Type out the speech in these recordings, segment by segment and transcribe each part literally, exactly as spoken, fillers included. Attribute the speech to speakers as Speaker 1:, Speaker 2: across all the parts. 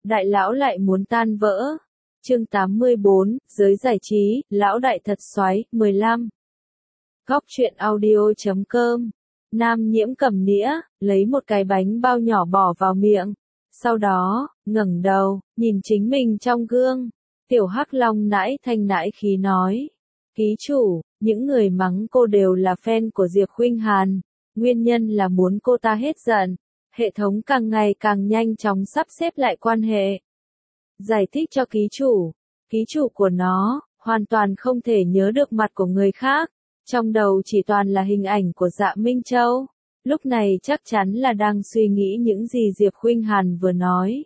Speaker 1: Đại lão lại muốn tan vỡ. Chương tám mươi bốn, giới giải trí, lão đại thật xoáy, mười lăm. Góc truyện audio chấm com. Nam Nhiễm cầm nĩa, lấy một cái bánh bao nhỏ bỏ vào miệng. Sau đó, ngẩng đầu, nhìn chính mình trong gương. Tiểu Hắc Long nãi thanh nãi khí nói. Ký chủ, những người mắng cô đều là fan của Diệp Khuynh Hàn. Nguyên nhân là muốn cô ta hết giận. Hệ thống càng ngày càng nhanh chóng sắp xếp lại quan hệ. Giải thích cho ký chủ. Ký chủ của nó, hoàn toàn không thể nhớ được mặt của người khác. Trong đầu chỉ toàn là hình ảnh của Dạ Minh Châu. Lúc này chắc chắn là đang suy nghĩ những gì Diệp Khuynh Hàn vừa nói.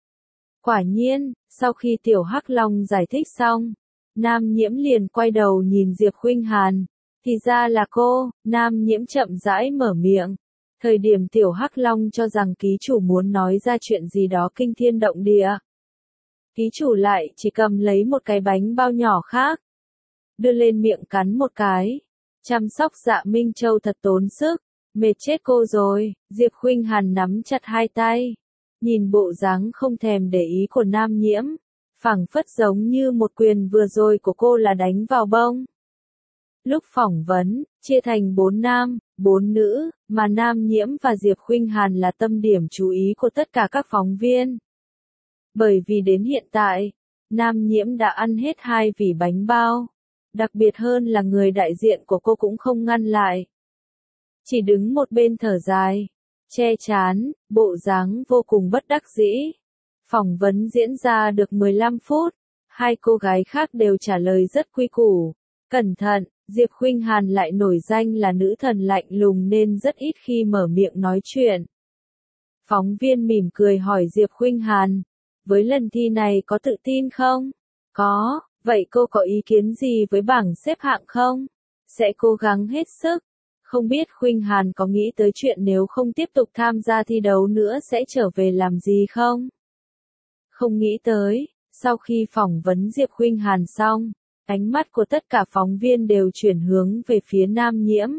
Speaker 1: Quả nhiên, sau khi Tiểu Hắc Long giải thích xong, Nam Nhiễm liền quay đầu nhìn Diệp Khuynh Hàn. Thì ra là cô, Nam Nhiễm chậm rãi mở miệng. Thời điểm Tiểu Hắc Long cho rằng ký chủ muốn nói ra chuyện gì đó kinh thiên động địa. Ký chủ lại chỉ cầm lấy một cái bánh bao nhỏ khác. Đưa lên miệng cắn một cái. Chăm sóc Dạ Minh Châu thật tốn sức. Mệt chết cô rồi. Diệp Khuynh Hàn nắm chặt hai tay. Nhìn bộ dáng không thèm để ý của Nam Nhiễm. Phảng phất giống như một quyền vừa rồi của cô là đánh vào bông. Lúc phỏng vấn, chia thành bốn nam, bốn nữ, mà Nam Nhiễm và Diệp Khuynh Hàn là tâm điểm chú ý của tất cả các phóng viên. Bởi vì đến hiện tại, Nam Nhiễm đã ăn hết hai vỉ bánh bao. Đặc biệt hơn là người đại diện của cô cũng không ngăn lại. Chỉ đứng một bên thở dài, che chán, bộ dáng vô cùng bất đắc dĩ. Phỏng vấn diễn ra được mười lăm phút, hai cô gái khác đều trả lời rất quy củ, cẩn thận. Diệp Khuynh Hàn lại nổi danh là nữ thần lạnh lùng nên rất ít khi mở miệng nói chuyện. Phóng viên mỉm cười hỏi Diệp Khuynh Hàn, với lần thi này có tự tin không? Có, vậy cô có ý kiến gì với bảng xếp hạng không? Sẽ cố gắng hết sức. Không biết Khuynh Hàn có nghĩ tới chuyện nếu không tiếp tục tham gia thi đấu nữa sẽ trở về làm gì không? Không nghĩ tới, sau khi phỏng vấn Diệp Khuynh Hàn xong, ánh mắt của tất cả phóng viên đều chuyển hướng về phía Nam Nhiễm.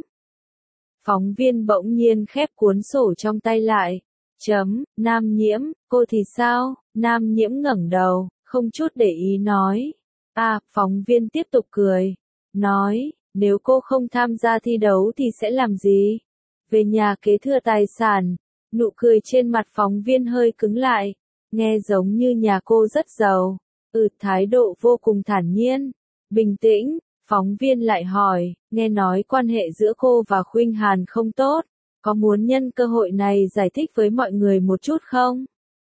Speaker 1: Phóng viên bỗng nhiên khép cuốn sổ trong tay lại. Chấm, Nam Nhiễm, cô thì sao? Nam Nhiễm ngẩng đầu, không chút để ý nói. À, phóng viên tiếp tục cười. Nói, nếu cô không tham gia thi đấu thì sẽ làm gì? Về nhà kế thừa tài sản. Nụ cười trên mặt phóng viên hơi cứng lại. Nghe giống như nhà cô rất giàu. Ừ, thái độ vô cùng thản nhiên. Bình tĩnh, phóng viên lại hỏi, nghe nói quan hệ giữa cô và Khuynh Hàn không tốt, có muốn nhân cơ hội này giải thích với mọi người một chút không?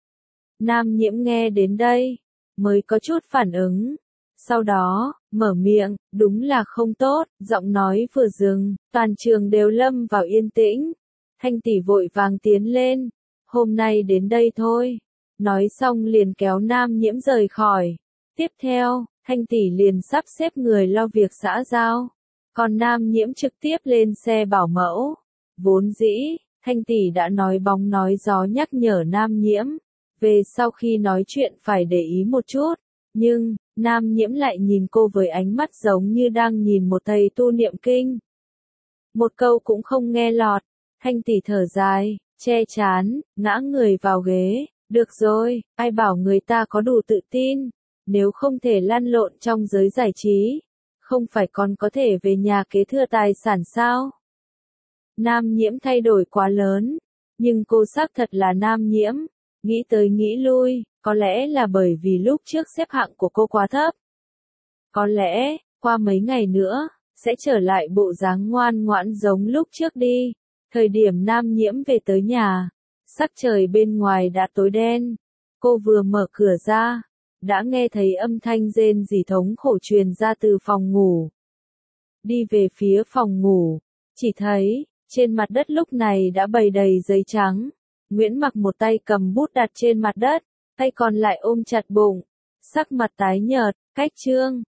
Speaker 1: Nam Nhiễm nghe đến đây, mới có chút phản ứng. Sau đó, mở miệng, đúng là không tốt, giọng nói vừa dừng, toàn trường đều lâm vào yên tĩnh. Thanh tỷ vội vàng tiến lên, hôm nay đến đây thôi. Nói xong liền kéo Nam Nhiễm rời khỏi. Tiếp theo, Thanh tỷ liền sắp xếp người lo việc xã giao. Còn Nam Nhiễm trực tiếp lên xe bảo mẫu. Vốn dĩ, Thanh tỷ đã nói bóng nói gió nhắc nhở Nam Nhiễm. Về sau khi nói chuyện phải để ý một chút. Nhưng, Nam Nhiễm lại nhìn cô với ánh mắt giống như đang nhìn một thầy tu niệm kinh. Một câu cũng không nghe lọt. Thanh tỷ thở dài, che chán, ngã người vào ghế. Được rồi, ai bảo người ta có đủ tự tin. Nếu không thể lăn lộn trong giới giải trí, không phải còn có thể về nhà kế thừa tài sản sao? Nam Nhiễm thay đổi quá lớn, nhưng cô xác thật là Nam Nhiễm, nghĩ tới nghĩ lui, có lẽ là bởi vì lúc trước xếp hạng của cô quá thấp. Có lẽ, qua mấy ngày nữa, sẽ trở lại bộ dáng ngoan ngoãn giống lúc trước đi. Thời điểm Nam Nhiễm về tới nhà, sắc trời bên ngoài đã tối đen, cô vừa mở cửa ra. Đã nghe thấy âm thanh rên rỉ thống khổ truyền ra từ phòng ngủ. Đi về phía phòng ngủ, chỉ thấy, trên mặt đất lúc này đã bày đầy giấy trắng. Nguyễn Mặc một tay cầm bút đặt trên mặt đất, tay còn lại ôm chặt bụng, sắc mặt tái nhợt, cách chương,